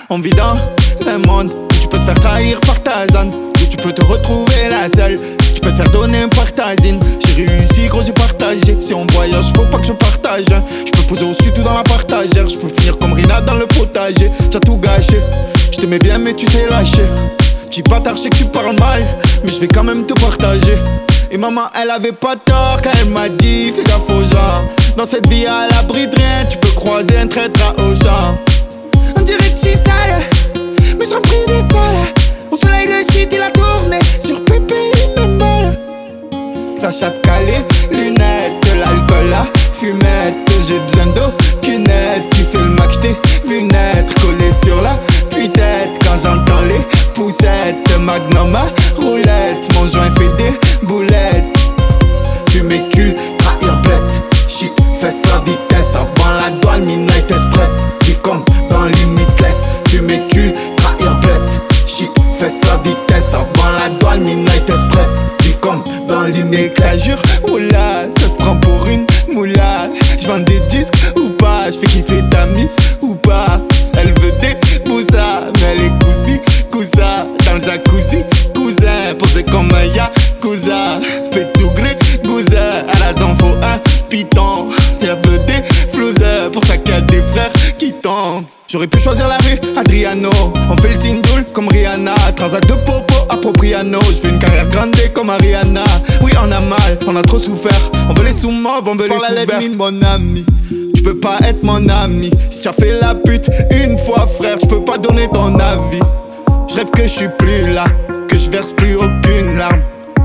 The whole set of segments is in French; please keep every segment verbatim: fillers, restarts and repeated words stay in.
On vit dans un monde où tu peux te faire trahir par ta zone, où tu peux te retrouver la seule, tu peux te faire donner par ta zine. J'ai réussi, gros, j'ai partagé. Si on voyage, faut pas que je partage. Je peux poser au studio dans la partagère. Je peux finir comme Rina dans le potager. T'as tout gâché. Je t'aimais bien, mais tu t'es lâché. Petit bâtard, je sais que tu parles mal, mais je vais quand même te partager. Et maman, elle avait pas tort quand elle m'a dit fais gaffe aux gens. Dans cette vie à l'abri de rien, tu peux croiser un traître à Auchan. On dirait que je suis sale, mais j'en prie des salles. Au soleil le shit il a tourné, sur Pépé il me molle. La chape calée, lunettes, de l'alcool, la fumette. J'ai besoin d'aucune aide, tu fais le max, j't'ai vu naître. Collé sur la tête quand j'entends les poussettes. Magnum à roulette, mon joint fait des boulettes. Fumer cul, trahir blesse, shit, fesse la vitesse. Avant la douane, midnight express. Vivre comme dans limitless. Fumer cul, trahir blesse, shit, fesse la vitesse. Avant la douane, midnight express. Vivre comme dans limitless. Ça jure, oula, ça se prend pour une moula. J'vends des disques ou pas, j'fais kiffer ta miss ou pas. Elle veut des bousas, mais elle est cousi, cousa. Dans le jacuzzi, cousin, posé comme un yakuza. Pétougré, gouza, à la zone faut un piton. Elle veut des flouseurs, pour ça qu'il y a des frères qui tombent. J'aurais pu choisir la rue, Adriano. On fait le sindoul comme Rihanna. Transac de popo, appropriano. Je veux une carrière grande comme Ariana. Oui, on a mal, on a trop souffert. On veut les sous-mauves, on veut les sous-verts. Mon ami, tu peux pas être mon ami. Si tu as fait la pute une fois, frère, tu peux pas donner ton avis. Je rêve que je suis plus là, que je verse plus aucune larme.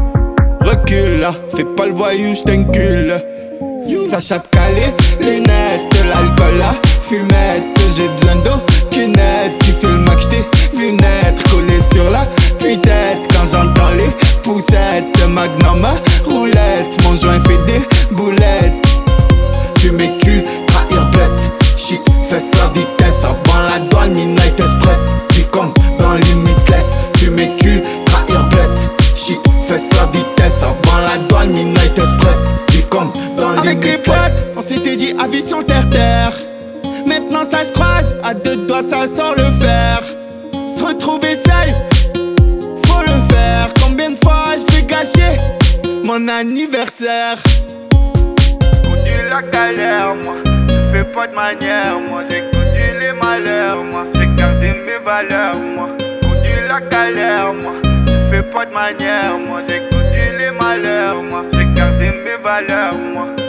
Recule là, fais pas le voyou, je t'encule. La chape calée, lunettes, de l'alcool, la fumette. J'ai besoin d'aucune aide, tu fais le max, j't'ai vu naître. Collé sur la tête quand j'entends les poussettes. Magnum à roulette, mon joint fait des boulettes. Fumer cul, trahir blesse, shit, fesse la vitesse. Avant la douane, midnight express. Vivre comme dans limitless. Fumer cul, trahir blesse, shit, fesse la vitesse. Avant la douane, midnight express. Vivre comme dans limitless. Avec les potes, on s'était dit avis sur le terre-terre. Maintenant ça se croise, à deux doigts ça sort le fer. Se retrouver seul, faut le faire. Combien de fois je vais gâcher mon anniversaire? Connu la galère, moi, je fais pas de manière, moi. J'ai connu les malheurs, moi, j'ai gardé mes valeurs, moi. Connu la galère, moi, je fais pas de manière, moi. J'ai connu les malheurs, moi, j'ai gardé mes valeurs, moi.